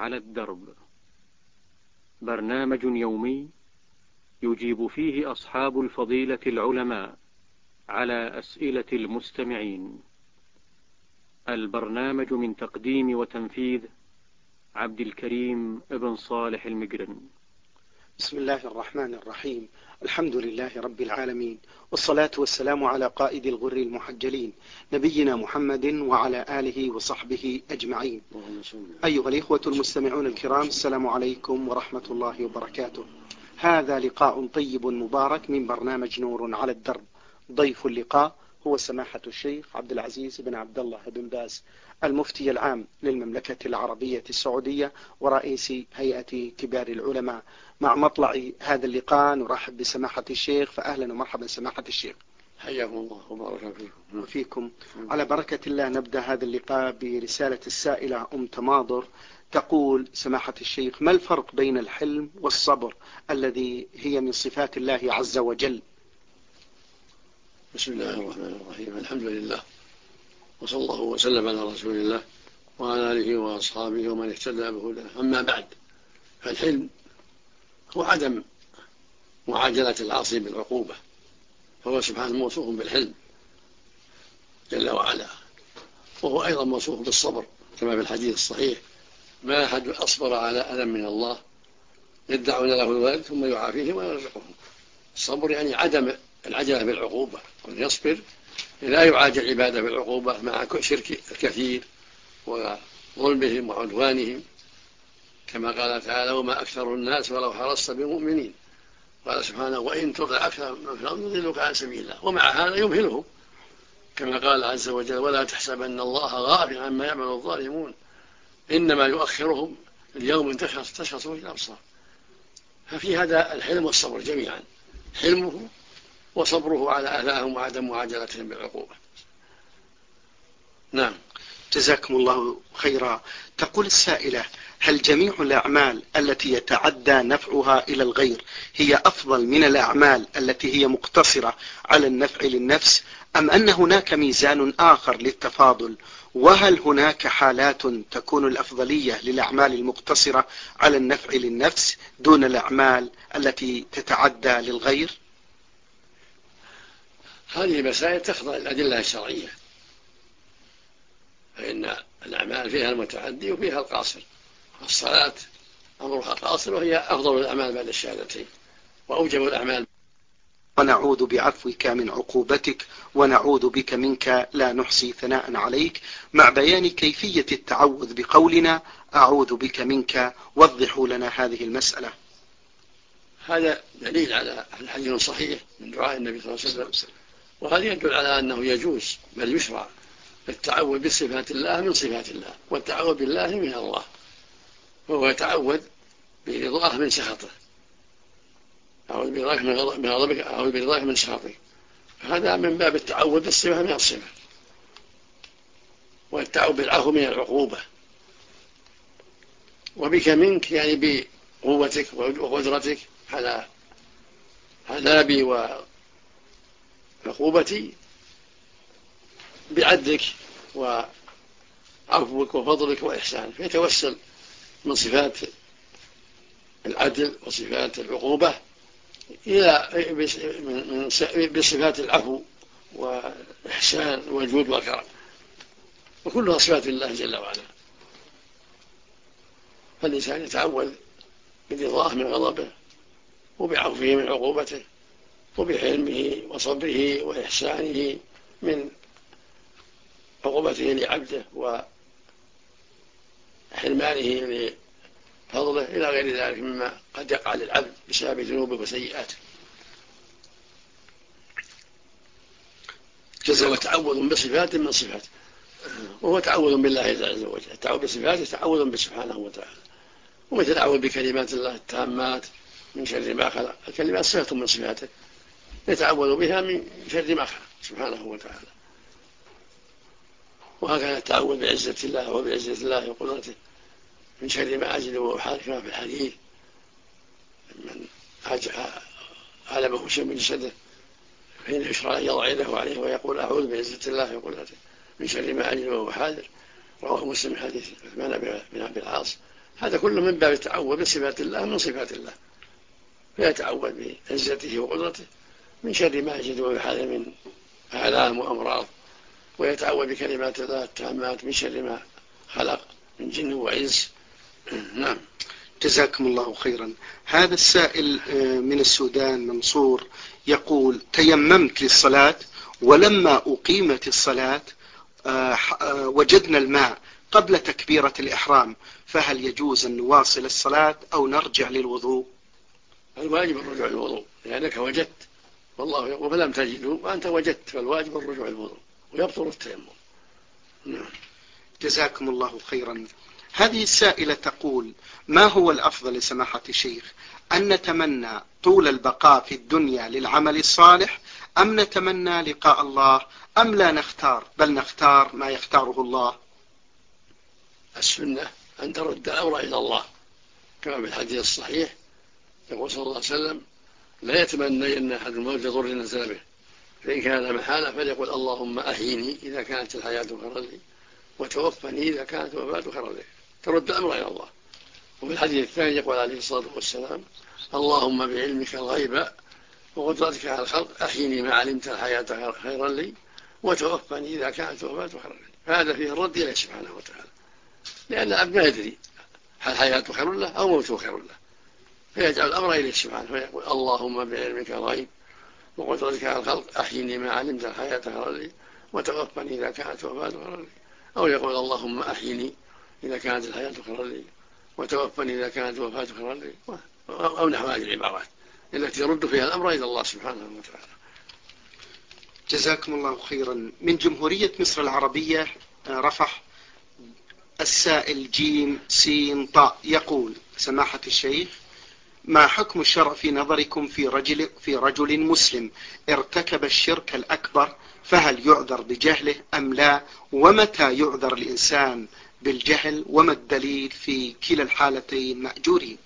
على الدرب، برنامج يومي يجيب فيه أصحاب الفضيلة العلماء على أسئلة المستمعين. البرنامج من تقديم وتنفيذ عبد الكريم ابن صالح المقرن. بسم الله الرحمن الرحيم. الحمد لله رب العالمين، والصلاة والسلام على قائد الغر المحجلين نبينا محمد وعلى آله وصحبه أجمعين. أيها الإخوة المستمعون الكرام، السلام عليكم ورحمة الله وبركاته. هذا لقاء طيب مبارك من برنامج نور على الدرب. ضيف اللقاء هو سماحة الشيخ عبد العزيز بن عبد الله بن باز، المفتي العام للمملكة العربية السعودية ورئيس هيئة كبار العلماء. مع مطلع هذا اللقاء نرحب بسماحة الشيخ، فأهلا ومرحبا سماحة الشيخ. حياكم الله وبارك فيكم. وفيكم. على بركة الله نبدأ هذا اللقاء برسالة السائلة تماضر، تقول سماحة الشيخ: ما الفرق بين الحلم والصبر الذي هي من صفات الله عز وجل؟ بسم الله الرحمن الرحيم. الحمد لله، وصلى الله وسلم على رسول الله وعلى آله وأصحابه ومن اهتدى بهداه. أما بعد، فالحلم هو عدم معاجلة العاصي بالعقوبة، فهو سبحانه موصوف بالحلم جل وعلا، وهو أيضا موصوف بالصبر كما في الحديث الصحيح: ما أحد أصبر على ألم من الله يدعون له الوالد ثم يعافيهم ويرزقهم. الصبر يعني عدم العجلة بالعقوبة، وأن يصبر لا يعاجل عباده بالعقوبة مع شرك الكثير وظلمهم وعدوانهم، كما قال تعالى: وما أكثر الناس ولو حرصت بمؤمنين. قال سبحانه: وإن تطع أكثر من في الأرض يضلوك عن سبيل الله. ومع هذا يمهلهم، كما قال عز وجل: ولا تحسبن الله غافلا عما يعمل الظالمون إنما يؤخرهم اليوم تشخص فيه الأبصار. ففي هذا الحلم والصبر جميعا، حلمه وصبره على أذاهم وعدم معاجلتهم بالعقوبة. نعم. جزاكم الله خيرا. تقول السائلة: هل جميع الأعمال التي يتعدى نفعها إلى الغير هي أفضل من الأعمال التي هي مقتصرة على النفع للنفس، أم أن هناك ميزان آخر للتفاضل؟ وهل هناك حالات تكون الأفضلية للأعمال المقتصرة على النفع للنفس دون الأعمال التي تتعدى للغير؟ هذه مسائل تخضع الأدلة الشرعية، فإن الأعمال فيها المتعدي وفيها القاصر. الصلاة أمرها قاصر، وهي أفضل الأعمال بعد الشهادتين وأوجب الأعمال. ونعوذ بعفوك من عقوبتك ونعوذ بك منك لا نحصي ثناء عليك، مع بيان كيفية التعوذ بقولنا أعوذ بك منك. وضحوا لنا هذه المسألة. هذا دليل على الحديث الصحيح من دعاء النبي صلى الله عليه وسلم، وهذا يدل على أنه يجوز بل يشرع التعوذ بصفات الله من صفات الله، والتعوذ بالله من الله، وهو يتعوذ برضاه من سخطه، أعوذ برضاك من غضبك، أعوذ برضاك من سخطك. هذا من باب التعوذ بالصفة من الصفة، والتعوذ بالعفو من العقوبة. وبك منك يعني بقوتك وقدرتك على عذابي وعقوبتي، بعدلك وعفوك وفضلك وإحسانك، فيتوسل من صفات العدل وصفات العقوبة إلى بصفات العفو والإحسان والجود والكرم، وكلها صفات الله جل وعلا. فالإنسان يتعوذ برضاه من غضبه، وبعفوه من عقوبته، وبحلمه وصبره وإحسانه من عقوبته لعبده وحرمانه لفضله، إلى غير ذلك مما قد يقع للعبد بسبب ذنوبه وسيئاته. هو تعوذ بصفات من صفاته، وهو تعوذ بالله عز وجل. التعوذ بصفاته تعوذ بسبحانه وتعالى، ومثل التعوذ بكلمات الله التامات من شر ما خلق. الكلمات صفة من صفاته يتعوذ بها من شر ما خلق سبحانه وتعالى. وهكذا التعوذ بعزة الله وبعزة الله وقدرته من شر ما أجد وأحاذر، كما في الحديث: من علمه شيء من جسده حين يشرع أن يضع يده عليه ويقول أعوذ بعزة الله وقدرته من شر ما أجد وأحاذر. رواه مسلم حديث عثمان بن عبد العاص هذا كله من باب التعوذ بصفات الله من صفات الله، فيتعوذ بعزته وقدرته من شر ما يجد ويحاذر من آلام وأمراض، ويتعوذ بكلمات الله التامات من شر ما خلق من جن وإنس. نعم. جزاكم الله خيرا. هذا السائل من السودان منصور يقول: تيممت للصلاة، ولما أقيمت الصلاة وجدنا الماء قبل تكبيرة الإحرام، فهل يجوز أن نواصل الصلاة أو نرجع للوضوء؟ الواجب الرجوع للوضوء، لأنك وجدت والله يقول فلم تجدوا وأنت وجدت، فالواجب الرجوع للوضوء ويبطل التيمم. نعم. جزاكم الله خيرا. هذه السائلة تقول: ما هو الأفضل لسماحة الشيخ، أن نتمنى طول البقاء في الدنيا للعمل الصالح، أم نتمنى لقاء الله، أم لا نختار بل نختار ما يختاره الله؟ السنة أن ترد الأمر إلى الله، كما في الحديث الصحيح يقول صلى الله عليه وسلم: لا يتمنى أن أحد الموت لضر نزل به، فإن كان محالة فليقول اللهم أحيني إذا كانت الحياة خيرا لي، وتوفني إذا كانت الوفاة خيرا لي. ترد الأمر إلى الله. وفي الحديث الثاني يقول عليه الصلاة والسلام: اللهم بعلمك الغيب وقدرتك على الخلق أحيني ما علمت الحياة خيرا لي، وتوفني إذا كانت الوفاة خيرا لي. فهذا فيه الرد إليه سبحانه وتعالى، لأن العبد ما يدري هل حياته خير له أو موته خير له، فيجعل الأمر إليه سبحانه فيقول اللهم بعلمك الغيب وقدرتك على الخلق أحيني ما علمت الحياة خيرا لي، وتوفني إذا كانت الوفاة خيرا لي. أو يقول اللهم أحيني إذا كانت الحياة خيرا لي، وتوفني إذا كانت الوفاة خيرا لي، أو نحو هذه العبارات التي يرد فيها الأمر إلى الله سبحانه وتعالى. جزاكم الله خيرا. من جمهورية مصر العربية رفح، السائل جيم سين طاء يقول: سماحة الشيخ، ما حكم الشرع في نظركم في رجل مسلم ارتكب الشرك الأكبر، فهل يعذر بجهله أم لا؟ ومتى يعذر الإنسان بالجهل؟ وما الدليل في كلا الحالتين مأجورين؟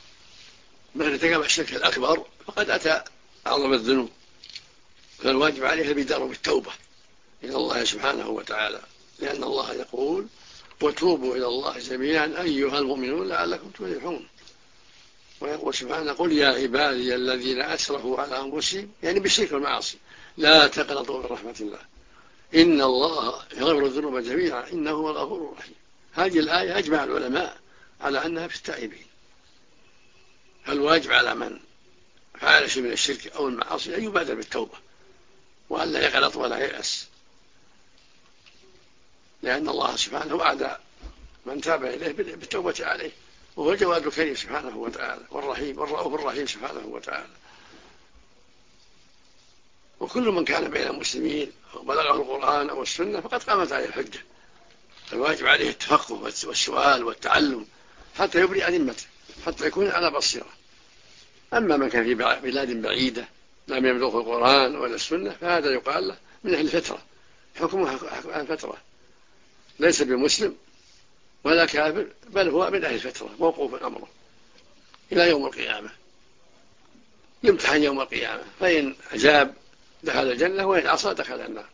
من ارتكب الشرك الأكبر فقد أتى أعظم الذنوب، فالواجب عليه البدار بالتوبة إلى الله سبحانه وتعالى، لأن الله يقول: وتوبوا إلى الله جميعا أيها المؤمنون لعلكم تفلحون. ويقول سبحانه: قل يا عبادي الذين أسرفوا على أنفسهم، يعني بالشرك والمعاصي، لا تقنطوا من رحمة الله إن الله يغفر الذنوب جميعا إنه هو الغفور الرحيم. هذه الآية أجمع العلماء على أنها في التائبين. فالواجب على من فعل شيء من الشرك أو المعاصي أن يبادر بالتوبة، وأن لا يقنط ولا ييأس، لأن الله سبحانه وعد من تاب إليه بالتوبة عليه، وهو الجواد الكريم سبحانه وتعالى، والرحيم والرؤوف الرحيم سبحانه وتعالى. وكل من كان بين المسلمين وبلغه القرآن أو السنة فقد قامت عليه الحجة، الواجب عليه التفقه والسؤال والتعلم حتى يبرئ ذمته، حتى يكون على بصيرة. أما من كان في بلاد بعيدة لم يبلغه القرآن ولا السنة فهذا يقال له من أهل الفترة، حكمها عن فترة، ليس بمسلم ولا كافر، بل هو من أهل الفترة موقوف أمره إلى يوم القيامة، يمتحن يوم القيامة، فإن أجاب دخل الجنة وإن عصى دخل النار،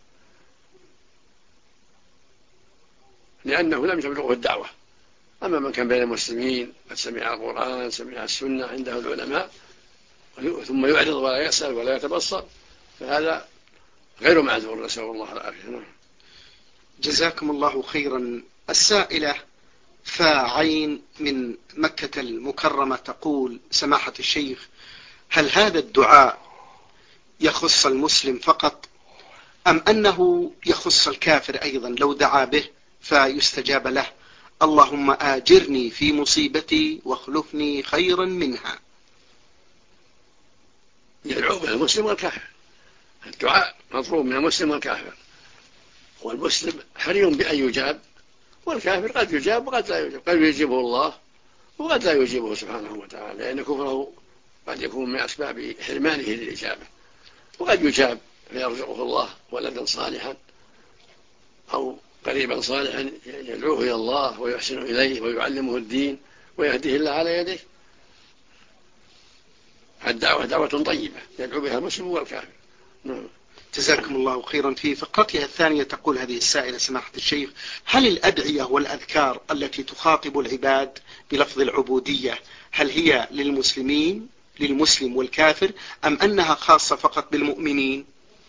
لأنه لم تبلغه الدعوة. أما من كان بين المسلمين قد سمع القرآن سمع السنة عنده العلماء ثم يعرض ولا يسأل ولا يتبصر فهذا غير معذور، نسأل الله العافية. جزاكم الله خيرا. السائلة فاعين من مكة المكرمة تقول: سماحة الشيخ، هل هذا الدعاء يخص المسلم فقط، أم أنه يخص الكافر أيضا لو دعا به فيستجاب له؟ اللهم آجرني في مصيبتي واخلفني خيرا منها. يدعو به المسلم والكافر، الدعاء مطلوب من المسلم والكافر، والمسلم حري بأن يجاب، والكافر قد يجاب وقد لا يجاب، قد يجيبه الله وقد لا يجيبه سبحانه وتعالى، لأن كفره قد يكون من أسباب حرمانه للإجابة، وقد يجاب فيرزقه الله ولدا صالحا أو قريبا صالحا يدعوه إلى الله ويحسن إليه ويعلمه الدين ويهديه الله على يده. الدعوة دعوة طيبة يدعو بها المسلم والكافر. جزاكم الله خيرا. في فقرتها الثانية تقول هذه السائلة سماحة الشيخ: هل الأدعية والأذكار التي تخاطب العباد بلفظ العبودية هل هي للمسلمين للمسلم والكافر أم أنها خاصة فقط بالمؤمنين؟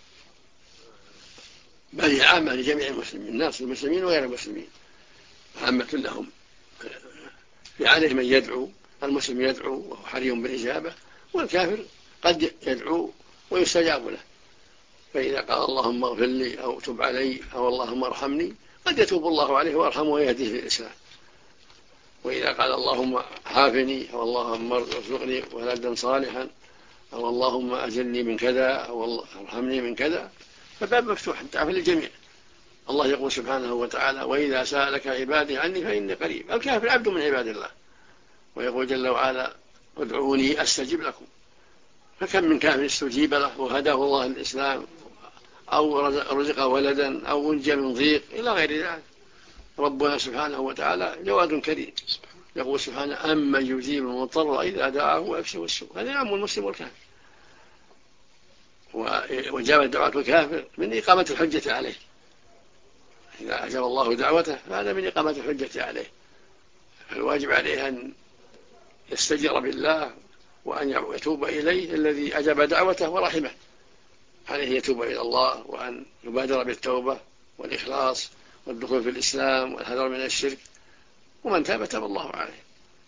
بل هي عامة لجميع المسلمين، الناس المسلمين وغير المسلمين عامة لهم. في عليه من يدعو، المسلم يدعو وهو حري بالإجابة، والكافر قد يدعو ويستجاب له، فإذا قال اللهم اغفر لي أو تب علي أو اللهم ارحمني قد يتوب الله عليه ويرحمه ويهديه في الإسلام. وإذا قال اللهم عافني أو اللهم ارزقني ولدا صالحا أو اللهم أجلني من كذا أو ارحمني من كذا، فباب مفتوح تعفى للجميع. الله يقول سبحانه وتعالى: وإذا سألك عبادي عني فإني قريب. الكافر عبد من عباد الله، ويقول جل وعلا: ادعوني أستجب لكم. فكم من كافر استجيب له وهداه الله الإسلام أو رزق ولدا أو أنجى من ضيق إلى غير ذلك. ربنا سبحانه وتعالى جواد كريم، يقول سبحانه: أمن يجيب المضطر إذا دعاه ويكشف السوء. هذا يعم المسلم والكافر. وجاب دعوة الكافر من إقامة الحجة عليه، إذا أجاب الله دعوته فهذا من إقامة الحجة عليه، فالواجب عليه أن يستجير بالله وأن يتوب إليه الذي أجاب دعوته ورحمه. عليه يتوب إلى الله وأن يبادر بالتوبة والإخلاص والدخول في الإسلام والحذر من الشرك، ومن تاب تاب الله عليه.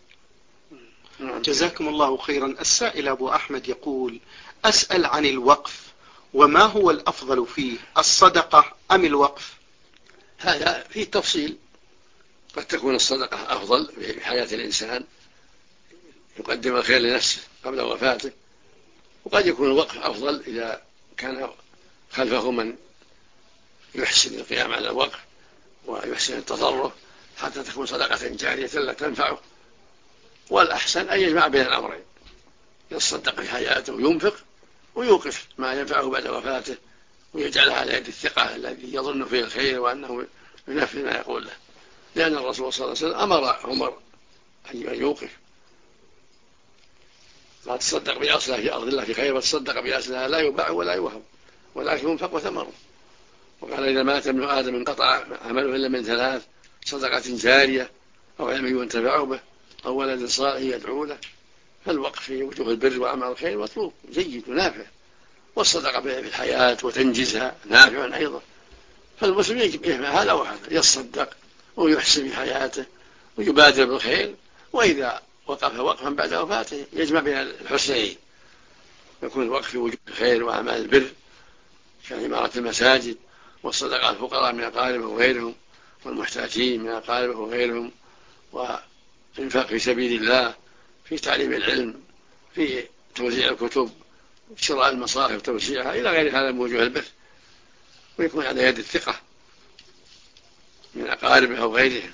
جزاكم الله خيرا. السائل أبو أحمد يقول: أسأل عن الوقف، وما هو الأفضل فيه، الصدقة أم الوقف؟ هذا فيه تفصيل، قد تكون الصدقة أفضل في حياة الإنسان، يقدم الخير لنفسه قبل وفاته، وقد يكون الوقف أفضل إذا كان خلفه من يحسن القيام على الوقف ويحسن التصرف حتى تكون صدقة جارية لا تنفعه. والأحسن أن يجمع بين الأمرين، يتصدق في حياته وينفق، ويوقف ما ينفعه بعد وفاته ويجعلها على يد الثقة الذي يظن فيه الخير وأنه ينفذ ما يقول له، لأن الرسول صلى الله عليه وسلم أمر عمر أن يوقف، لا تصدق بأصلها في أرض الله في خير، وتصدق بأصلها لا يباع ولا يوهب ولكن ينفق وثمره. وقال: إذا مات ابن آدم انقطع عمله إلا من ثلاث: صدقة جارية أو علم ينتفع به أو ولد صالح يدعو له. فالوقف في وجوه البر وأعمال الخير مطلوب جيد ونافع، والصدقة في الحياة وتنجزها نافع أيضا. فالمسلم يجب هذا وهذا، يصدق ويحسن في حياته ويبادر بالخير، وإذا وقف وقفا بعد وفاته يجمع بين الحسنين، يكون الوقف في وجوه الخير وأعمال البر كعمارة المساجد والصدقة الفقراء من أقاربه وغيرهم والمحتاجين من أقاربه وغيرهم، وإنفاق في سبيل الله في تعليم العلم، في توزيع الكتب، شراء المصاحف توزيعها إلى غير هذا من وجوه البر، ويكون على يد الثقة من أقاربه أو غيرهم.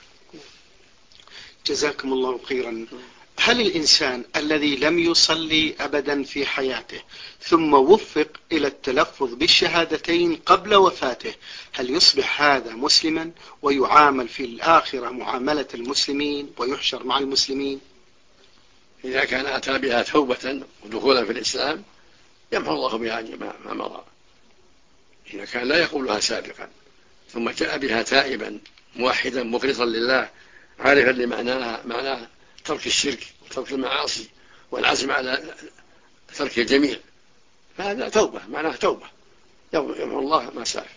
جزاكم الله خيرا. هل الإنسان الذي لم يصلي أبدا في حياته ثم وفق إلى التلفظ بالشهادتين قبل وفاته هل يصبح هذا مسلما ويعامل في الآخرة معاملة المسلمين ويحشر مع المسلمين؟ إذا كان أتى بها توبة ودخولا في الإسلام يمحو الله بها ما مضى. إذا كان لا يقولها سابقا ثم جاء بها تائبا موحدا مخلصا لله عارفا لمعناها، معناه ترك الشرك وترك المعاصي والعزم على ترك الجميع، فهذا توبة، معناه توبة يمحو الله ما سلف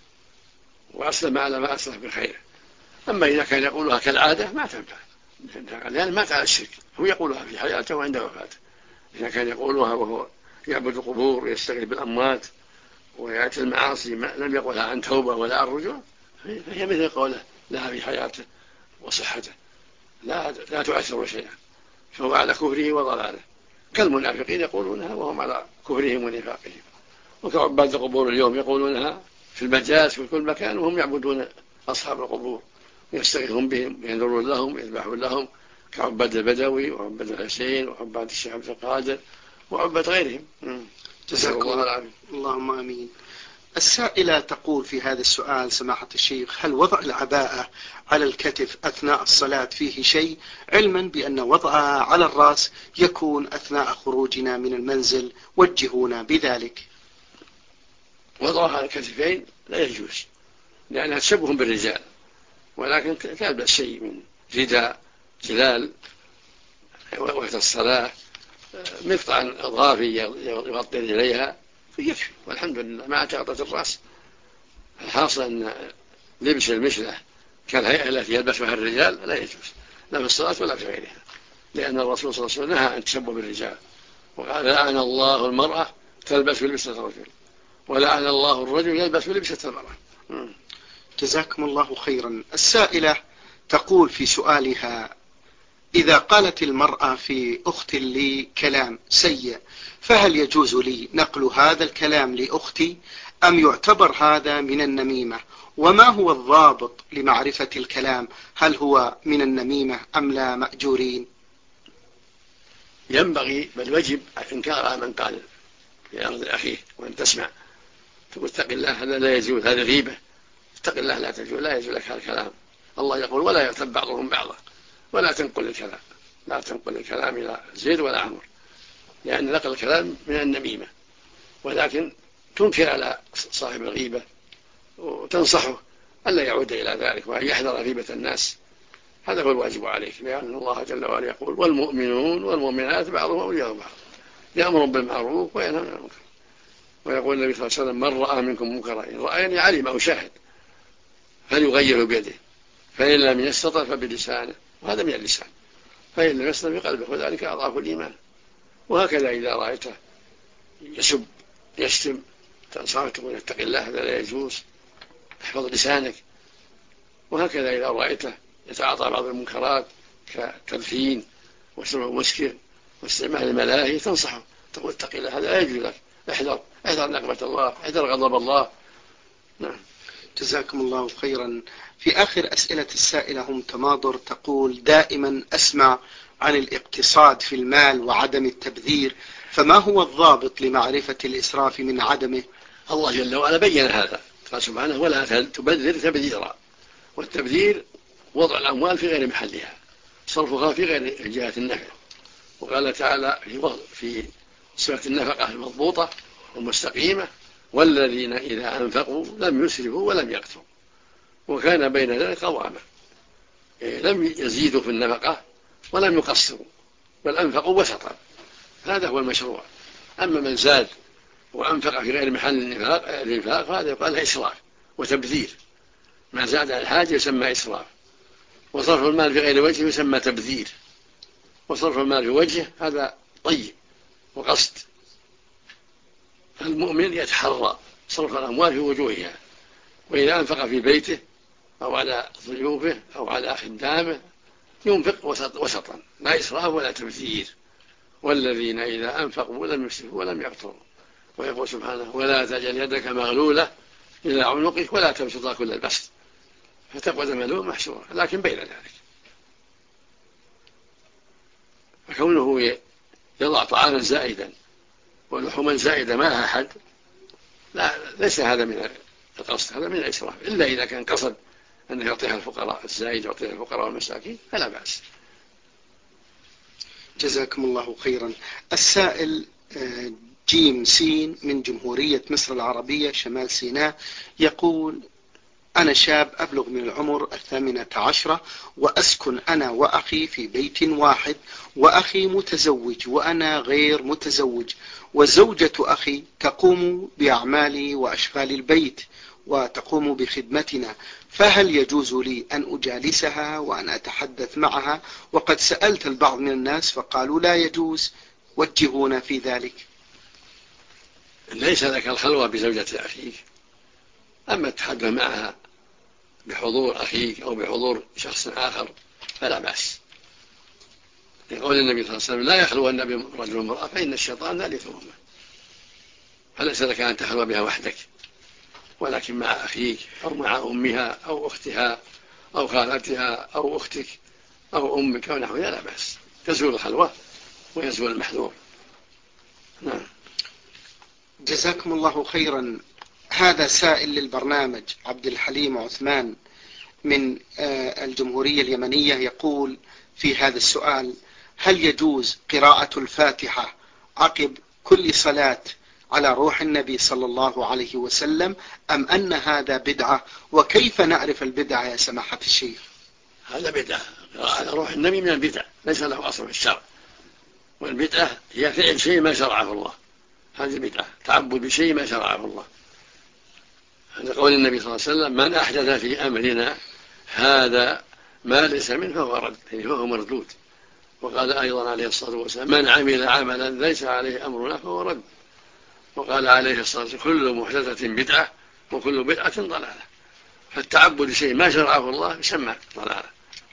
وأسلم على ما أسلف بخير. أما إذا كان يقولها كالعادة ما تنفع، لأن مات على الشرك، هو يقولها في حياته وعند وفاته. إذا كان يقولها وهو يعبد القبور ويستغيث بالأموات ويأتي المعاصي لم يقولها عن توبة ولا عن رجوع، فهي مثل قوله لها في حياته وصحته لا تؤثر شيئا، فهو على كفره وضلاله، كالمنافقين يقولونها وهم على كفرهم ونفاقهم، وكعباد القبور اليوم يقولونها في المجاز في كل مكان وهم يعبدون أصحاب القبور ويستغيثون بهم وينذرون لهم ويذبحون لهم، كعباد البدوي وعباد الحسين وعباد الشيخ عبد القادر وعباد غيرهم. جزاك الله العافية. اللهم آمين. السائلة تقول في هذا السؤال: سماحة الشيخ، هل وضع العباءة على الكتف أثناء الصلاة فيه شيء، علما بأن وضعها على الرأس يكون أثناء خروجنا من المنزل؟ وجهونا بذلك. وضعها على الكتفين لا يجوز، لأنها تشبه بالرجال، ولكن تلبس شيء من رداء جلال وقت الصلاة، مقطع إضافي يغطي رجليها فيكفي، والحمد لله، مع تغطية الرأس. الحاصل أن لبس المشلة كالهيئة التي يلبسها الرجال لا يجوز، لا في الصلاة ولا في غيرها، لأن الرسول صلى الله عليه وسلم نهى أن تشبه بالرجال، وقال لعن الله المرأة تلبس لبسة الرجل، ولعن الله الرجل يلبس لبسة المرأة. جزاكم الله خيرا. السائلة تقول في سؤالها: إذا قالت المرأة في أخت لي كلام سيء، فهل يجوز لي نقل هذا الكلام لأختي أم يعتبر هذا من النميمة؟ وما هو الضابط لمعرفة الكلام؟ هل هو من النميمة أم لا مأجورين؟ ينبغي بل وجب إنكار على من قال في أرض أخيه، وأن تسمع تقول اتق الله، هذا لا يجوز، هذا غيبة، اتق الله، لا تجوز، لا يجوز لك هذا الكلام. الله يقول: ولا يغتب بعضهم بعضا، ولا تنقل الكلام، لا تنقل الكلام إلى زيد ولا عمر، لأن نقل الكلام من النميمة. ولكن تنكر على صاحب الغيبة وتنصحه ألا يعود إلى ذلك، وأن يحذر غيبة الناس، هذا هو الواجب عليك، لأن الله جل وعلا يقول: والمؤمنون والمؤمنات بعضهم أولياء بعض، يأمر بالمعروف وينهى عن المنكر. ويقول النبي صلى الله عليه وسلم: من رأى منكم منكرا، إن رأى يعني علم أو شاهد، فليغيره بيده، فإن لم يستطع فبلسانه، وهذا من اللسان، فإن لم يستطع بقلبه، وذلك أضعف الإيمان. وهكذا إذا رأيته يسب يشتم تنصحه تقول: اتق الله، هذا لا يجوز، احفظ لسانك. وهكذا إذا رأيته يتعاطى بعض المنكرات كالتدخين وشرب المسكر واستعمال الملاهي، تنصحه تقول: اتق الله، هذا لا يجوز لك، احذر نقمة الله، احذر غضب الله. نعم. جزاكم الله خيرا. في آخر أسئلة السائلة هم تماضر، تقول: دائما أسمع عن الاقتصاد في المال وعدم التبذير، فما هو الضابط لمعرفة الإسراف من عدمه؟ الله جل وعلا بين هذا، قال سبحانه: ولا تبذر تبذيرا. والتبذير وضع الأموال في غير محلها، صرفها في غير جهة النفع. وقال تعالى في سورة النفقة المضبوطة والمستقيمة: والذين إذا أنفقوا لم يسرفوا ولم يقتروا وكان بين ذلك قواما. لم يزيدوا في النفقة ولم يقصروا، بل أنفقوا وسطا، هذا هو المشروع. أما من زاد وأنفق في غير محل الإنفاق فهذا يقال إسراف وتبذير. ما زاد على الحاجة يسمى إسراف، وصرف المال في غير وجه يسمى تبذير، وصرف المال في وجه هذا طيب وقصد. فالمؤمن يتحرى صرف الأموال في وجوهها، وإذا أنفق في بيته أو على ضيوفه أو على خدامه ينفق وسطا، لا إسراف ولا تبذير. والذين إذا أنفقوا لم يسرفوا ولم يقتروا. ويقول سبحانه: ولا تجعل يدك مغلولة إلى عنقك ولا تبسطها كل البسط فتقعد ملوما محسورا. لكن بين ذلك، فكونه يضع طعاما زائدا ولحوما زائدة ما لها حد، ليس هذا من القصد، هذا من الإسراف، إلا إذا كان قصد أن يعطيها الفقراء، الزائد يعطيها الفقراء والمساكين فلا بأس. جزاكم الله خيرا. السائل جيم سين من جمهورية مصر العربية شمال سيناء يقول: أنا شاب أبلغ من العمر 18 وأسكن أنا وأخي في بيت واحد، وأخي متزوج وأنا غير متزوج، وزوجة أخي تقوم بأعمال وأشغال البيت وتقوم بخدمتنا، فهل يجوز لي أن أجالسها وأن أتحدث معها؟ وقد سألت البعض من الناس فقالوا لا يجوز، وجهونا في ذلك. ليس لك الخلوة بزوجة أخيك، أما التحدث معها بحضور أخيك أو بحضور شخص آخر فلا بأس. يقول النبي صلى الله عليه وسلم: لا يخلو النبي رجل وامرأة فإن الشيطان ثالثهما. فليس لك أن تخلو بها وحدك، ولكن مع أخيك أو مع أمها أو أختها أو خالتها أو أختك أو أمك أو نحوها لا بأس، تزول الخلوة ويزول المحذور. نعم. جزاكم الله خيرا. هذا سائل للبرنامج عبد الحليم عثمان من الجمهورية اليمنية يقول في هذا السؤال: هل يجوز قراءة الفاتحة عقب كل صلاة على روح النبي صلى الله عليه وسلم أم أن هذا بدعة؟ وكيف نعرف البدعة يا سماحة الشيخ؟ هذا بدعة، على روح النبي من البدع، ليس له أصل في الشرع. والبدعة هي فعل شيء ما شرعه الله، هذه بدعة، تعبد بشيء ما شرعه الله. هذا قول النبي صلى الله عليه وسلم: من أحدث في أمرنا هذا ما ليس منه فهو رد، يعني فهو مردود. وقال أيضا عليه الصلاة والسلام: من عمل عملا ليس عليه أمرنا فهو رد. وقال عليه الصلاة والسلام: كل محدثة بدعة وكل بدعة ضلالة. فالتعبد بشيء ما شرعه الله يسمى ضلالة.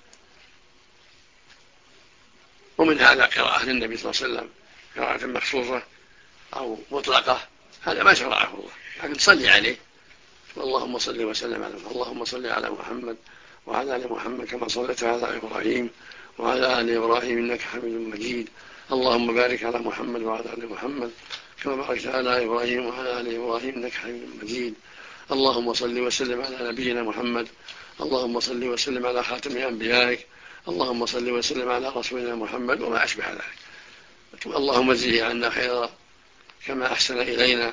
ومن هذا قراءة للنبي صلى الله عليه وسلم، قراءة مخصوصة أو مطلقة، هذا ما شرعه الله، لكن تصلي عليه: اللهم صل وسلم على محمد، اللهم صل على محمد وعلى آل محمد كما صليت على إبراهيم وعلى آل إبراهيم إنك حميد مجيد، اللهم بارك على محمد وعلى آل محمد كما باركت على إبراهيم وعلى آل إبراهيم إنك حميد مجيد، اللهم صل وسلم على نبينا محمد، اللهم صل وسلم على خاتم أنبيائك، اللهم صل وسلم على رسولنا محمد، وما أشبه ذلك. اللهم اجزه عنا خيرا كما أحسن إلينا.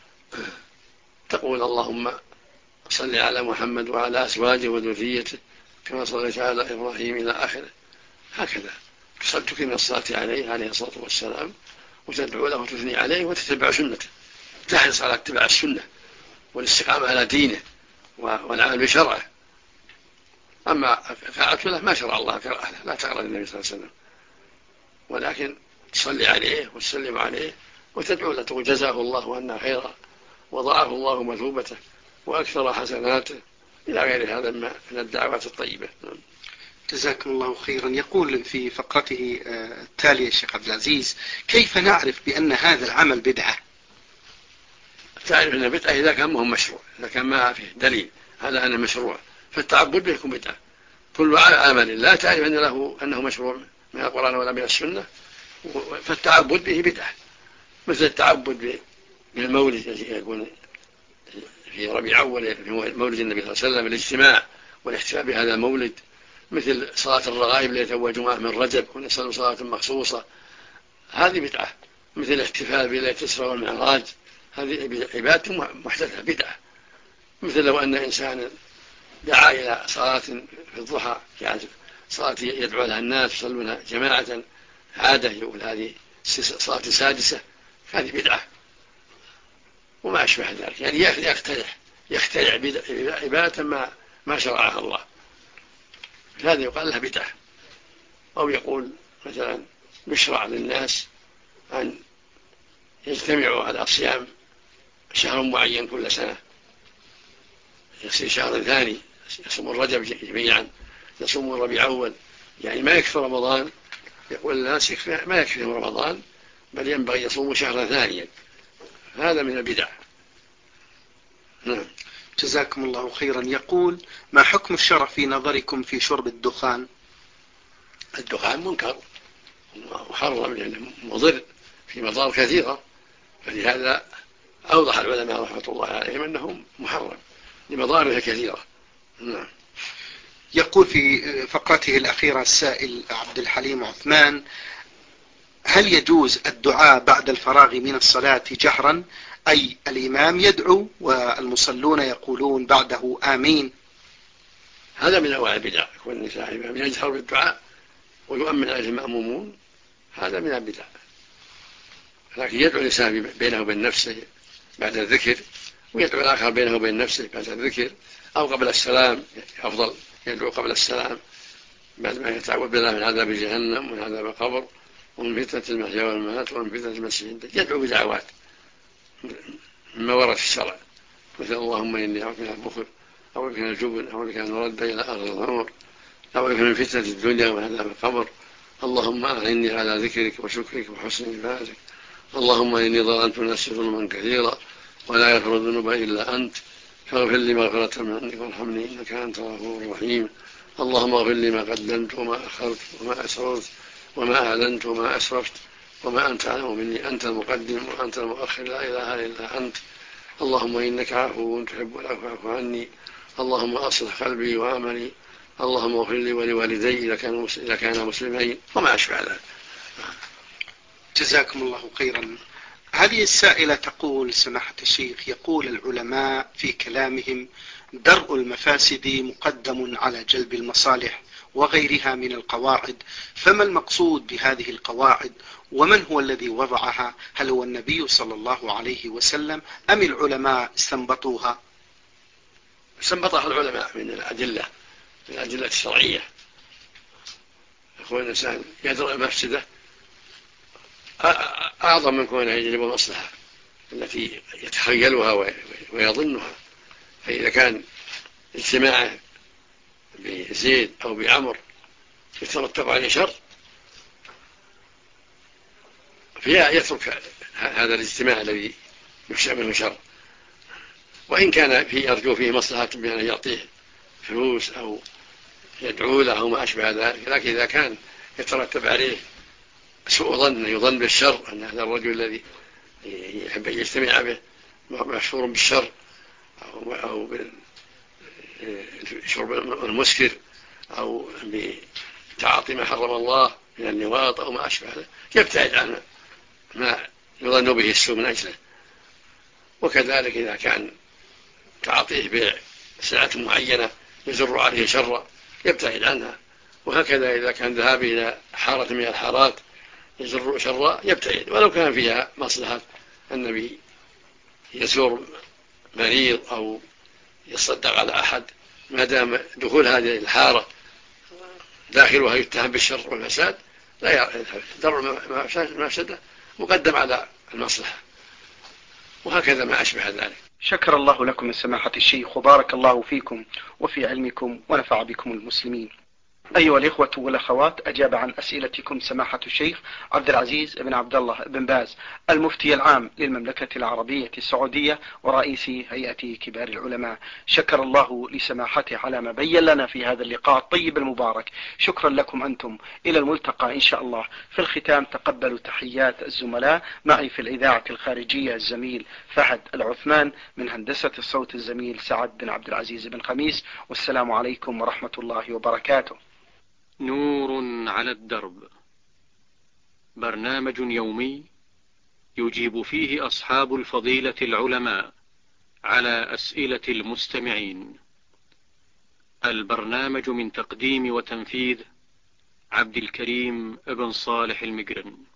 تقول: اللهم صل على محمد وعلى أزواجه وذريته كما صليت على إبراهيم إلى آخره. هكذا تكرم الصلاة عليه الصلاة والسلام، وتدعو له وتثني عليه وتتبع سنته، تحرص على اتباع السنة والاستقامة على دينه والعمل بشرعه. أما قراءة له ما شرع الله قراءة له، لا تقرأ للنبي صلى الله عليه وسلم، ولكن تصلي عليه وتسلم عليه وتدعو له تقول: جزاه الله عنا خيرا وضاعف الله مثوبته وأكثر حسناته، إلى غير هذا من الدعوات الطيبة. جزاكم الله خيرا. يقول في فقرته التالية الشيخ عبد العزيز: كيف نعرف بأن هذا العمل بدعة؟ تعرف أنه بدعة إذا كان مهم مشروع، إذا كان ما فيه دليل على أنه مشروع فالتعبد به يكون بدعة. كل عمل لا تعرف أنه مشروع من القرآن ولا من السنة فالتعبد به بدعة، مثل التعبد بالمولد الذي يكون في ربيع أول في مولد النبي صلى الله عليه وسلم، الاجتماع والاحتفال بهذا المولد، مثل صلاة الرغائب ليلة أول جمعة من رجب ونصلي صلاة مخصوصة، هذه بدعة. مثل الاحتفال بليلة الإسراء والمعراج، هذه عبادة محدثة بدعة. مثل لو أن إنسان دعا إلى صلاة في الضحى، يعني صلاة يدعو لها الناس يصلونها جماعة عادة، يقول هذه صلاة سادسة، هذه بدعة وما أشبه ذلك. يعني يخترع عبادة ما شرعها الله، هذا يقال لها بدعة. أو يقول مثلا: يشرع للناس أن يجتمعوا على صيام شهر معين كل سنة، يصير شهر ثاني، يصوم الرجب جميعا، يصوم الربيع أول، يعني ما يكفي رمضان. يقول الناس ما يكفي رمضان بل ينبغي يصوم شهرا ثانيا، هذا من البدع. جزاكم الله خيرا. يقول: ما حكم الشرع في نظركم في شرب الدخان؟ الدخان منكر محرم لأنه مضر في مضار كثيرة، فلهذا أوضح العلماء رحمة الله عليهم أنه محرم لمضاره كثيرة. يقول في فقرته الأخيرة السائل عبد الحليم عثمان: هل يجوز الدعاء بعد الفراغ من الصلاة جهرا، أي الإمام يدعو والمصلون يقولون بعده آمين؟ هذا من أنواع البدع، يكون الإمام يجهر بالدعاء ويؤمن عليه المأمومون، هذا من البدع. لكن يدعو الإنسان بينه وبين نفسه بعد الذكر، ويدعو الآخر بينه وبين نفسه بعد الذكر، أو قبل السلام، أفضل يدعو قبل السلام بعد ما يتعوذ بالله من عذاب جهنم ومن عذاب القبر ومن فتنة المحيا والممات ومن فتنة المسيح الدجال، يدعو بدعوات مما ورد في الشرع، مثل: اللهم إني أعوذ بك من البخل أو بك من الجبن أو بك من رد إلى أرض العمر أو بك من فتنة الدنيا ومن عذاب القبر، اللهم أعني على ذكرك وشكرك وحسن عبادتك، اللهم إني ظلمت نفسي ظلما كثيرا ولا يغفر الذنوب إلا أنت فاغفر لي مغفرة من عندك وارحمني إنك أنت الغفور الرحيم، اللهم اغفر لي ما قدمت وما أخرت وما أسررت وما أعلنت وما أسرفت وما أنت أعلم مني، أنت المقدم وأنت المؤخر لا إله إلا أنت، اللهم إنك عفو تحب العفو فاعف عني، اللهم أصلح قلبي وعملي، اللهم اغفر لي ولوالدي إذا كان مسلمين، وما أشبه ذلك. جزاكم الله خيرا. هذه السائلة تقول: سماحة الشيخ، يقول العلماء في كلامهم: درء المفاسد مقدم على جلب المصالح وغيرها من القواعد، فما المقصود بهذه القواعد؟ ومن هو الذي وضعها؟ هل هو النبي صلى الله عليه وسلم أم العلماء استنبطوها؟ استنبطها العلماء من الأدلة الشرعية. يقول الإنسان يدرء المفسدة أعظم من كونه يجلب المصلحة التي يتخيلها ويظنها. فإذا كان اجتماعه بزيد أو بعمر يترتب عليه شر، يترك هذا الاجتماع الذي يخشى منه شر، وإن كان يرجو فيه مصلحة بأن يعطيه فلوس أو يدعو له أو ما أشبه ذلك. لكن إذا كان يترتب عليه سوء ظن، يظن بالشر، أن هذا الرجل الذي يحب أن يجتمع به مشهور بالشر أو بالشرب المسكر أو بتعاطي ما حرم الله من النواط أو ما أشبه ذلك، يبتعد عن ما يظن به السوء من أجله. وكذلك إذا كان تعاطيه بسلعة معينة يجر عليه شر، يبتعد عنها. وهكذا إذا كان ذهاب إلى حارة من الحارات يجر شر، يبتعد ولو كان فيها مصلحة النبي يزور مريض أو يصدق على أحد، ما دام دخول هذه الحارة داخلها يتهم بالشر والفساد، لا درء المفسدة مقدم على المصلحة، وهكذا ما أشبه ذلك. شكر الله لكم يا سماحة الشيخ، وبارك الله فيكم وفي علمكم ونفع بكم المسلمين. أيها الإخوة والأخوات، أجاب عن أسئلتكم سماحة الشيخ عبد العزيز بن عبد الله بن باز، المفتي العام للمملكة العربية السعودية ورئيس هيئة كبار العلماء. شكر الله لسماحته على ما بين لنا في هذا اللقاء الطيب المبارك. شكرا لكم أنتم، إلى الملتقى إن شاء الله. في الختام تقبلوا تحيات الزملاء، معي في الإذاعة الخارجية الزميل فهد العثمان، من هندسة الصوت الزميل سعد بن عبد العزيز بن خميس، والسلام عليكم ورحمة الله وبركاته. نور على الدرب، برنامج يومي يجيب فيه أصحاب الفضيلة العلماء على أسئلة المستمعين. البرنامج من تقديم وتنفيذ عبد الكريم ابن صالح المجرن.